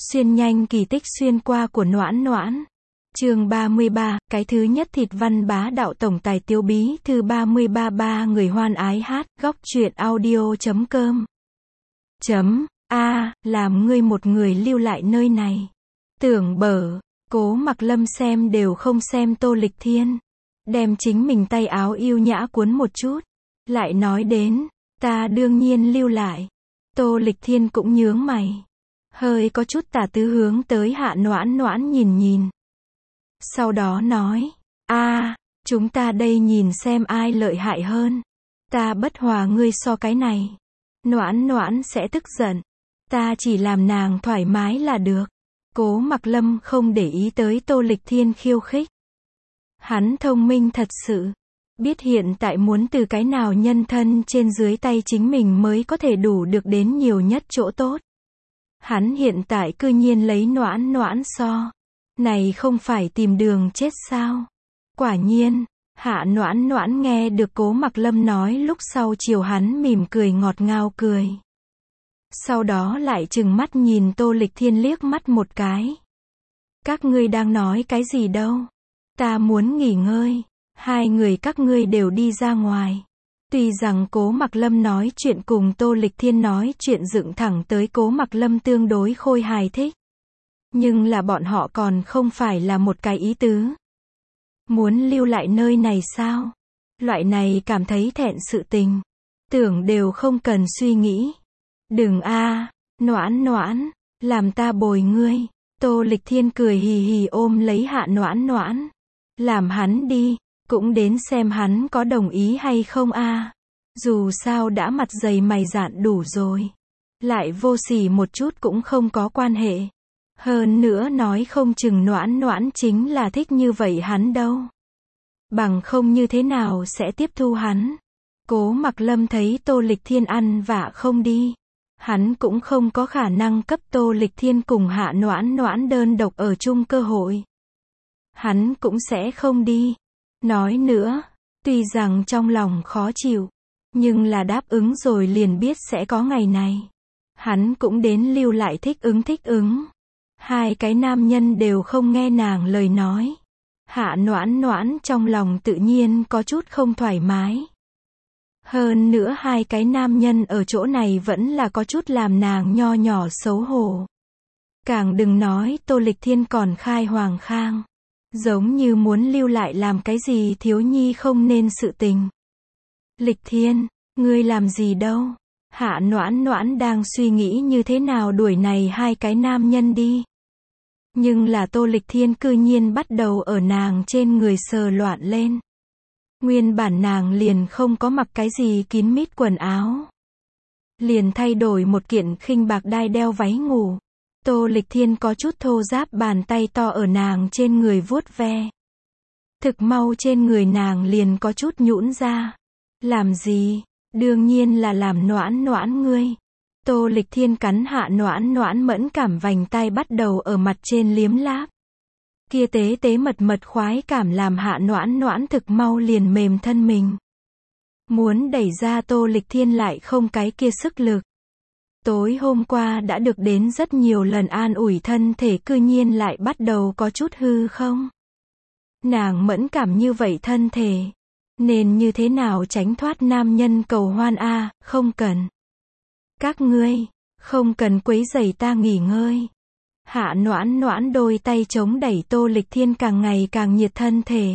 Xuyên nhanh kỳ tích xuyên qua của Noãn Noãn. Chương 33, cái thứ nhất thịt văn bá đạo tổng tài tiêu bí thư 33 người hoan ái hát, góc truyện audio.com. Làm ngươi một người lưu lại nơi này. Tưởng bở, Cố Mặc Lâm xem đều không xem Tô Lịch Thiên. Đem chính mình tay áo yêu nhã cuốn một chút. Lại nói đến, ta đương nhiên lưu lại. Tô Lịch Thiên cũng nhướng mày. Hơi có chút tà tứ hướng tới Hạ Noãn Noãn nhìn. Sau đó nói, chúng ta đây nhìn xem ai lợi hại hơn. Ta bất hòa ngươi so cái này. Noãn Noãn sẽ tức giận. Ta chỉ làm nàng thoải mái là được. Cố Mặc Lâm không để ý tới Tô Lịch Thiên khiêu khích. Hắn thông minh thật sự. Biết hiện tại muốn từ cái nào nhân thân trên dưới tay chính mình mới có thể đủ được đến nhiều nhất chỗ tốt. Hắn hiện tại cư nhiên lấy Noãn Noãn so. Này không phải tìm đường chết sao? Quả nhiên, Hạ Noãn Noãn nghe được Cố Mặc Lâm nói lúc sau chiều hắn mỉm cười ngọt ngào cười. Sau đó lại trừng mắt nhìn Tô Lịch Thiên liếc mắt một cái. Các ngươi đang nói cái gì đâu? Ta muốn nghỉ ngơi. Hai người các ngươi đều đi ra ngoài. Tuy rằng Cố Mặc Lâm nói chuyện cùng Tô Lịch Thiên nói chuyện dựng thẳng tới Cố Mặc Lâm tương đối khôi hài thích. Nhưng là bọn họ còn không phải là một cái ý tứ. Muốn lưu lại nơi này sao? Loại này cảm thấy thẹn sự tình. Tưởng đều không cần suy nghĩ. Đừng Noãn Noãn, làm ta bồi ngươi. Tô Lịch Thiên cười hì hì ôm lấy Hạ Noãn Noãn. Làm hắn đi, cũng đến xem hắn có đồng ý hay không Dù sao đã mặt dày mày dạn đủ rồi. Lại vô sỉ một chút cũng không có quan hệ. Hơn nữa nói không chừng Noãn Noãn chính là thích như vậy hắn đâu. Bằng không như thế nào sẽ tiếp thu hắn. Cố Mặc Lâm thấy Tô Lịch Thiên ăn vạ không đi. Hắn cũng không có khả năng cấp Tô Lịch Thiên cùng Hạ Noãn Noãn đơn độc ở chung cơ hội. Hắn cũng sẽ không đi. Nói nữa, tuy rằng trong lòng khó chịu, nhưng là đáp ứng rồi liền biết sẽ có ngày này. Hắn cũng đến lưu lại thích ứng. Hai cái nam nhân đều không nghe nàng lời nói. Hạ Noãn Noãn trong lòng tự nhiên có chút không thoải mái. Hơn nữa hai cái nam nhân ở chỗ này vẫn là có chút làm nàng nho nhỏ xấu hổ. Càng đừng nói Tô Lịch Thiên còn khai hoàng khang. Giống như muốn lưu lại làm cái gì thiếu nhi không nên sự tình. Lịch Thiên, ngươi làm gì đâu? Hạ Noãn Noãn đang suy nghĩ như thế nào đuổi này hai cái nam nhân đi. Nhưng là Tô Lịch Thiên cư nhiên bắt đầu ở nàng trên người sờ loạn lên. Nguyên bản nàng liền không có mặc cái gì kín mít quần áo. Liền thay đổi một kiện khinh bạc đai đeo váy ngủ. Tô Lịch Thiên có chút thô ráp bàn tay to ở nàng trên người vuốt ve. Thực mau trên người nàng liền có chút nhũn ra. Làm gì? Đương nhiên là làm Noãn Noãn ngươi. Tô Lịch Thiên cắn Hạ Noãn Noãn mẫn cảm vành tay bắt đầu ở mặt trên liếm láp. Kia tế tế mật khoái cảm làm Hạ Noãn Noãn thực mau liền mềm thân mình. Muốn đẩy ra Tô Lịch Thiên lại không cái kia sức lực. Tối hôm qua đã được đến rất nhiều lần an ủi thân thể cư nhiên lại bắt đầu có chút hư không. Nàng mẫn cảm như vậy thân thể. Nên như thế nào tránh thoát nam nhân cầu hoan không cần. Các ngươi, không cần quấy rầy ta nghỉ ngơi. Hạ Noãn Noãn đôi tay chống đẩy Tô Lịch Thiên càng ngày càng nhiệt thân thể.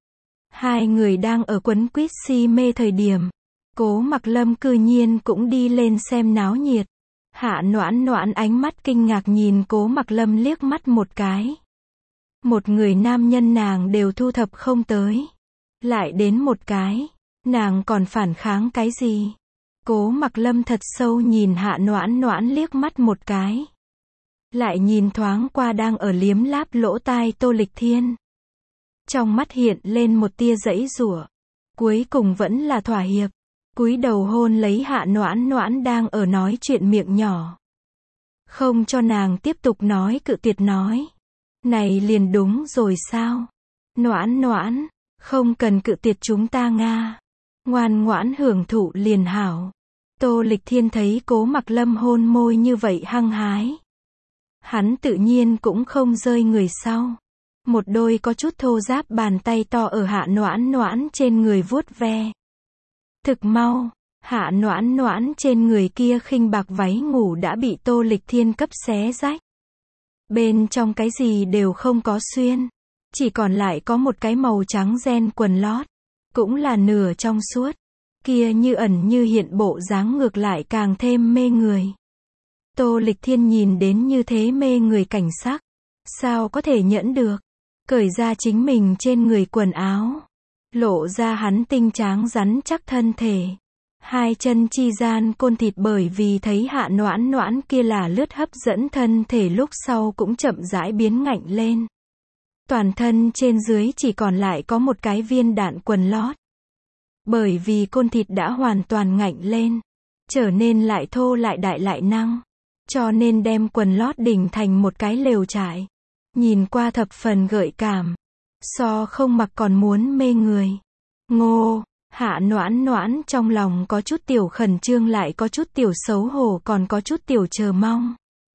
Hai người đang ở quấn quýt si mê thời điểm. Cố Mặc Lâm cư nhiên cũng đi lên xem náo nhiệt. Hạ Noãn Noãn ánh mắt kinh ngạc nhìn Cố Mặc Lâm liếc mắt một cái. Một người nam nhân nàng đều thu thập không tới. Lại đến một cái. Nàng còn phản kháng cái gì? Cố Mặc Lâm thật sâu nhìn Hạ Noãn Noãn liếc mắt một cái. Lại nhìn thoáng qua đang ở liếm láp lỗ tai Tô Lịch Thiên. Trong mắt hiện lên một tia giãy giụa. Cuối cùng vẫn là thỏa hiệp. Cúi đầu hôn lấy Hạ Noãn Noãn đang ở nói chuyện miệng nhỏ. Không cho nàng tiếp tục nói cự tuyệt nói. Này liền đúng rồi sao? Noãn Noãn, không cần cự tuyệt chúng ta ngoan ngoãn hưởng thụ liền hảo. Tô Lịch Thiên thấy Cố Mặc Lâm hôn môi như vậy hăng hái. Hắn tự nhiên cũng không rơi người sau. Một đôi có chút thô ráp bàn tay to ở Hạ Noãn Noãn trên người vuốt ve. Thực mau, Hạ Noãn Noãn trên người kia khinh bạc váy ngủ đã bị Tô Lịch Thiên cấp xé rách. Bên trong cái gì đều không có xuyên. Chỉ còn lại có một cái màu trắng ren quần lót. Cũng là nửa trong suốt. Kia như ẩn như hiện bộ dáng ngược lại càng thêm mê người. Tô Lịch Thiên nhìn đến như thế mê người cảnh sắc. Sao có thể nhẫn được? Cởi ra chính mình trên người quần áo. Lộ ra hắn tinh tráng rắn chắc thân thể. Hai chân chi gian côn thịt bởi vì thấy Hạ Noãn Noãn kia là lướt hấp dẫn thân thể lúc sau cũng chậm rãi biến ngạnh lên. Toàn thân trên dưới chỉ còn lại có một cái viên đạn quần lót. Bởi vì côn thịt đã hoàn toàn ngạnh lên. Trở nên lại thô lại đại lại năng. Cho nên đem quần lót đỉnh thành một cái lều trại. Nhìn qua thập phần gợi cảm. So không mặc còn muốn mê người. Ngô, Hạ Noãn Noãn trong lòng có chút tiểu khẩn trương lại có chút tiểu xấu hổ còn có chút tiểu chờ mong.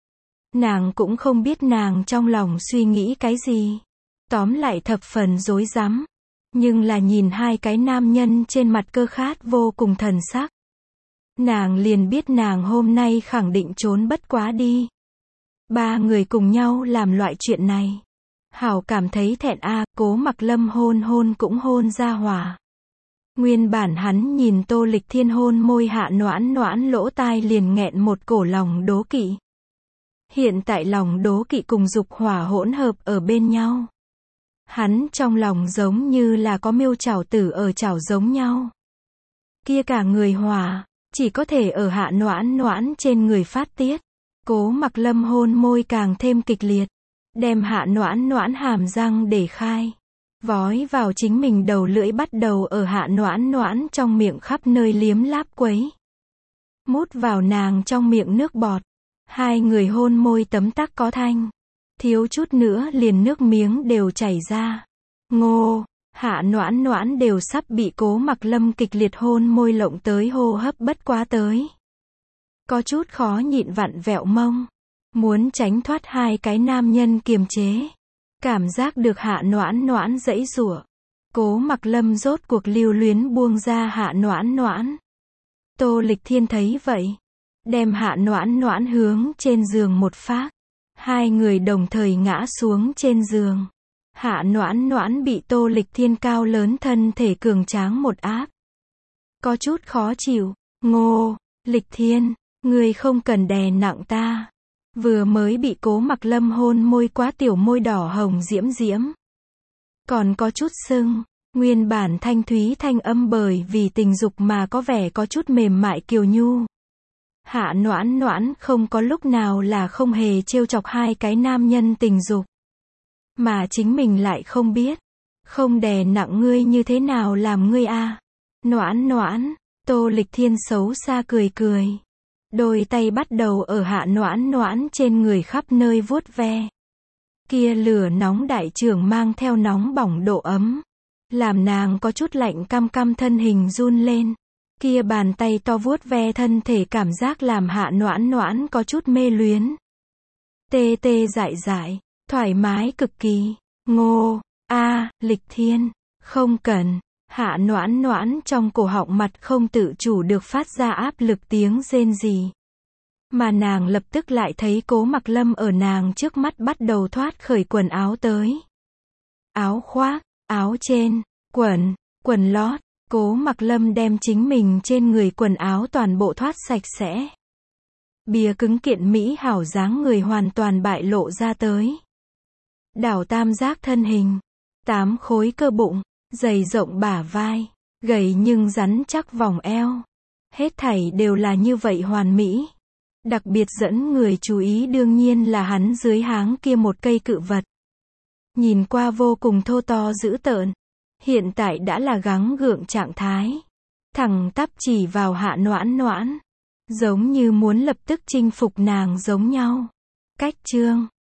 Nàng cũng không biết nàng trong lòng suy nghĩ cái gì. Tóm lại thập phần rối rắm. Nhưng là nhìn hai cái nam nhân trên mặt cơ khát vô cùng thần sắc. Nàng liền biết nàng hôm nay khẳng định trốn bất quá đi. Ba người cùng nhau làm loại chuyện này. Hảo cảm thấy thẹn a, Cố Mặc Lâm hôn cũng hôn ra hỏa. Nguyên bản hắn nhìn Tô Lịch Thiên hôn môi Hạ Noãn Noãn lỗ tai liền nghẹn một cổ lòng đố kỵ. Hiện tại lòng đố kỵ cùng dục hỏa hỗn hợp ở bên nhau. Hắn trong lòng giống như là có miêu chảo tử ở chảo giống nhau. Kia cả người hỏa, chỉ có thể ở Hạ Noãn Noãn trên người phát tiết. Cố Mặc Lâm hôn môi càng thêm kịch liệt. Đem Hạ Noãn Noãn hàm răng để khai. Vói vào chính mình đầu lưỡi bắt đầu ở Hạ Noãn Noãn trong miệng khắp nơi liếm láp quấy. Mút vào nàng trong miệng nước bọt. Hai người hôn môi tấm tắc có thanh. Thiếu chút nữa liền nước miếng đều chảy ra. Ngô, Hạ Noãn Noãn đều sắp bị Cố Mặc Lâm kịch liệt hôn môi lộng tới hô hấp bất quá tới. Có chút khó nhịn vặn vẹo mông. Muốn tránh thoát hai cái nam nhân kiềm chế. Cảm giác được Hạ Noãn Noãn giãy giụa. Cố Mặc Lâm rốt cuộc lưu luyến buông ra Hạ Noãn Noãn. Tô Lịch Thiên thấy vậy. Đem Hạ Noãn Noãn hướng trên giường một phác. Hai người đồng thời ngã xuống trên giường. Hạ Noãn Noãn bị Tô Lịch Thiên cao lớn thân thể cường tráng một áp. Có chút khó chịu. Ngô, Lịch Thiên, ngươi không cần đè nặng ta. Vừa mới bị Cố Mặc Lâm hôn môi quá tiểu môi đỏ hồng diễm diễm. Còn có chút sưng. Nguyên bản thanh thúy thanh âm bởi vì tình dục mà có vẻ có chút mềm mại kiều nhu. Hạ Noãn Noãn không có lúc nào là không hề trêu chọc hai cái nam nhân tình dục. Mà chính mình lại không biết. Không đè nặng ngươi như thế nào làm ngươi a? Noãn Noãn, Tô Lịch Thiên xấu xa cười cười. Đôi tay bắt đầu ở Hạ Noãn Noãn trên người khắp nơi vuốt ve. Kia lửa nóng đại trưởng mang theo nóng bỏng độ ấm. Làm nàng có chút lạnh cam cam thân hình run lên. Kia bàn tay to vuốt ve thân thể cảm giác làm Hạ Noãn Noãn có chút mê luyến. Tê tê dại dại, thoải mái cực kỳ. Ngô, Lịch Thiên, không cần. Hạ Noãn Noãn trong cổ họng mặt không tự chủ được phát ra áp lực tiếng rên rỉ. Mà nàng lập tức lại thấy Cố Mặc Lâm ở nàng trước mắt bắt đầu thoát khởi quần áo tới. Áo khoác, áo trên, quần lót. Cố Mặc Lâm đem chính mình trên người quần áo toàn bộ thoát sạch sẽ. Bìa cứng kiện mỹ hảo dáng người hoàn toàn bại lộ ra tới. Đảo tam giác thân hình, 8 khối cơ bụng, dày rộng bả vai, gầy nhưng rắn chắc vòng eo. Hết thảy đều là như vậy hoàn mỹ. Đặc biệt dẫn người chú ý đương nhiên là hắn dưới háng kia một cây cự vật. Nhìn qua vô cùng thô to dữ tợn. Hiện tại đã là gắng gượng trạng thái. Thẳng tắp chỉ vào Hạ Noãn Noãn. Giống như muốn lập tức chinh phục nàng giống nhau. Cách chương